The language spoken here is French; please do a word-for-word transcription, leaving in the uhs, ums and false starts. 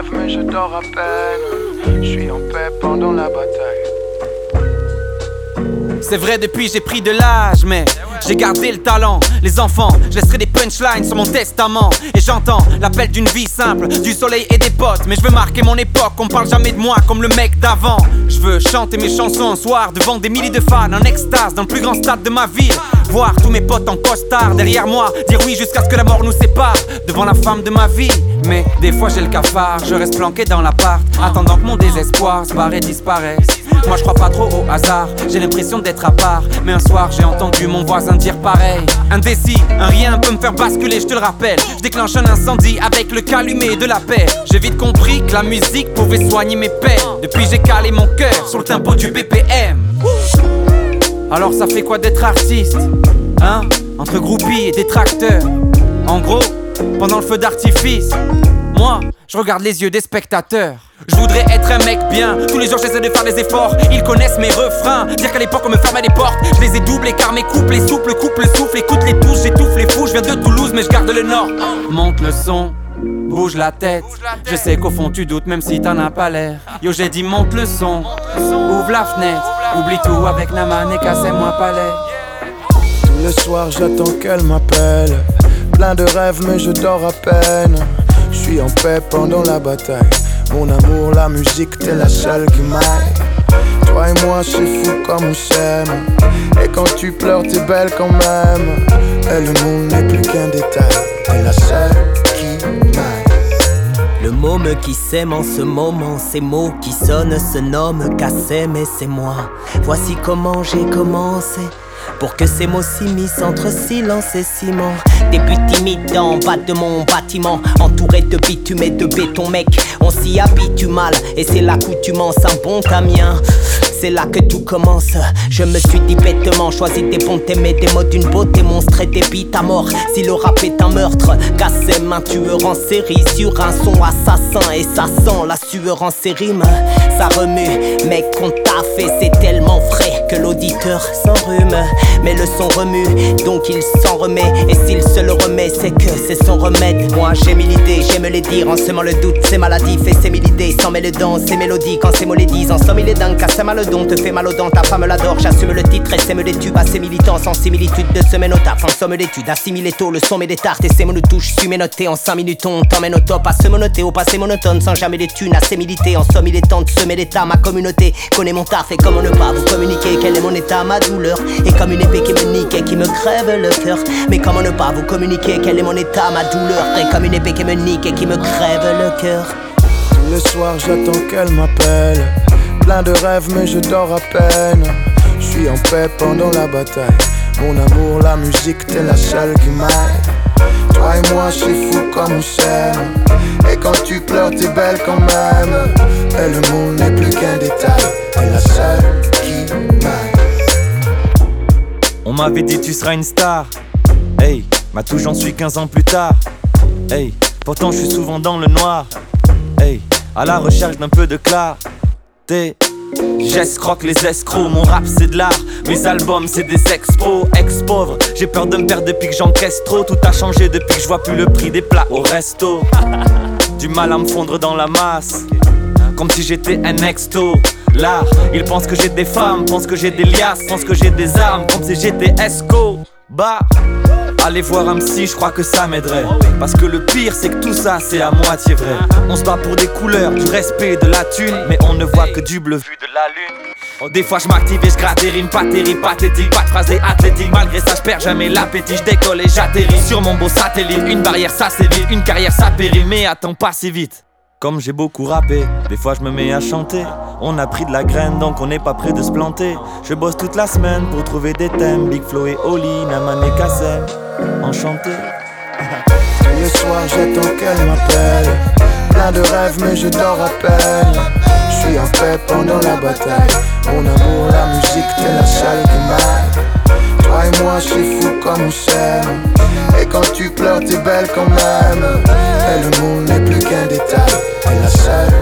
rêve mais je dors à peine. Je suis en paix pendant la bataille. C'est vrai depuis j'ai pris de l'âge mais j'ai gardé le talent. Les enfants, je laisserai des punchlines sur mon testament. Et j'entends l'appel d'une vie simple, du soleil et des potes. Mais je veux marquer mon époque, on parle jamais de moi comme le mec d'avant. Je veux chanter mes chansons un soir devant des milliers de fans, en extase dans le plus grand stade de ma ville. Voir tous mes potes en costard derrière moi, dire oui jusqu'à ce que la mort nous sépare. Devant la femme de ma vie, mais des fois j'ai le cafard. Je reste planqué dans l'appart, attendant que mon désespoir se barre et disparaisse. Moi je crois pas trop au hasard, j'ai l'impression d'être à part. Mais un soir j'ai entendu mon voisin dire pareil. Indécis, un rien peut me faire basculer, je te le rappelle. Je déclenche un incendie avec le calumet de la paix. J'ai vite compris que la musique pouvait soigner mes peines. Depuis j'ai calé mon cœur sur le tempo du B P M. Alors ça fait quoi d'être artiste, hein? Entre groupies et détracteurs. En gros, pendant le feu d'artifice, moi, je regarde les yeux des spectateurs. Je voudrais être un mec bien, tous les jours j'essaie de faire des efforts. Ils connaissent mes refrains, dire qu'à l'époque on me fermait les portes. Je les ai doublés car mes couples, les souples, couple, souffle. Écoute les touches, j'étouffe les fous. Je viens de Toulouse mais je garde le nord. Monte le son, bouge la tête. Je sais qu'au fond tu doutes même si t'en as pas l'air. Yo j'ai dit monte le son, ouvre la fenêtre. Oublie tout avec Naman et cassez-moi palais. Tous les soirs j'attends qu'elle m'appelle. Plein de rêves mais je dors à peine. Je suis en paix pendant la bataille. Mon amour, la musique, t'es la seule qui m'aille. Toi et moi, c'est fou comme on s'aime. Et quand tu pleures, t'es belle quand même. Et le monde n'est plus qu'un détail. T'es la seule qui m'aille. Le môme qui s'aime en ce moment, ces mots qui sonnent se nomment Kassem mais c'est moi. Voici comment j'ai commencé. Pour que ces mots s'immiscent entre silence et ciment. Début timide en bas de mon bâtiment, entouré de bitume et de béton mec. On s'y habitue mal et c'est l'accoutumance, un bon tamien. C'est là que tout commence. Je me suis dit bêtement, choisi des bons thèmes et des mots d'une beauté monstre et des beats à mort. Si le rap est un meurtre, Kassem un tueur en série sur un son assassin et ça sent la sueur en ses rimes. Ça remue, mec qu'on t'a fait, c'est tellement frais que l'auditeur s'enrhume. Mais le son remue, donc il s'en remet. Et s'il se le remet, c'est que c'est son remède. Moi j'ai mille idées, j'aime les dire en semant le doute. C'est maladif et c'est mille idées, sans mêler dans ces mélodies. Quand ces mots les disent, en somme il est dingue, Kassem a le don, te fait mal aux dents, ta femme l'adore. J'assume le titre et sème les tubes à ses militants. Sans similitude de semaine au taf, en somme l'étude. Assimilé tôt, le son met des tartes et ces mots nous touchent. Suis mes notés en cinq minutes, on t'emmène au top. À se monoter, au passé monotone, sans jamais les thunes. Assez milité, en somme il est temps de semer l'état. Ma communauté connaît mon taf et comment ne pas vous communiquer quel est mon état, ma douleur. Et comme une épée qui me nique et qui me crève le cœur. Mais comment ne pas vous communiquer quel est mon état, ma douleur. Et comme une épée qui me nique et qui me crève le cœur. Tous les soirs j'attends qu'elle m'appelle. Plein de rêves mais je dors à peine. Je suis en paix pendant la bataille. Mon amour, la musique, t'es la seule qui m'aille. Toi et moi c'est fou comme on s'aime. Et quand tu pleures t'es belle quand même. Et le monde n'est plus qu'un détail. T'es la seule qui m'aille. On m'avait dit tu seras une star. Hey, ma tout j'en suis quinze ans plus tard. Hey, pourtant je suis souvent dans le noir. Hey, à la recherche d'un peu de clarté. J'escroque les escrocs, mon rap c'est de l'art. Mes albums c'est des expos, ex-pauvre. J'ai peur de me perdre depuis que j'encaisse trop. Tout a changé depuis que je vois plus le prix des plats au resto. Du mal à me fondre dans la masse, comme si j'étais un exto. L'art, ils pensent que j'ai des femmes, pensent que j'ai des liasses, pensent que j'ai des armes, comme si j'étais esco. Bah, allez voir un psy, je crois que ça m'aiderait. Parce que le pire c'est que tout ça c'est à moitié vrai. On se bat pour des couleurs, du respect, de la thune, mais on ne voit que du bleu vu de la lune. Des fois je m'active et je gratte des rimes, pas terribles, pathétiques. Pas de phrasé athlétique, malgré ça je perds jamais l'appétit. Je décolle et j'atterris sur mon beau satellite. Une barrière ça s'évite, une carrière ça périt. Mais attends pas si vite. Comme j'ai beaucoup rappé, des fois je me mets à chanter. On a pris de la graine donc on n'est pas prêt de se planter. Je bosse toute la semaine pour trouver des thèmes. Big Flo et Oli, Naman et Kassem, enchanté. Tous les soirs j'attends qu'elle m'appelle. Plein de rêves mais je dors à peine. Je suis en paix pendant la bataille. Mon amour, la musique, t'es la seule qui m'aille. Toi et moi c'est fou comme on s'aime. Et quand tu pleures t'es belle quand même. Et le monde n'est plus qu'un détail. T'es la seule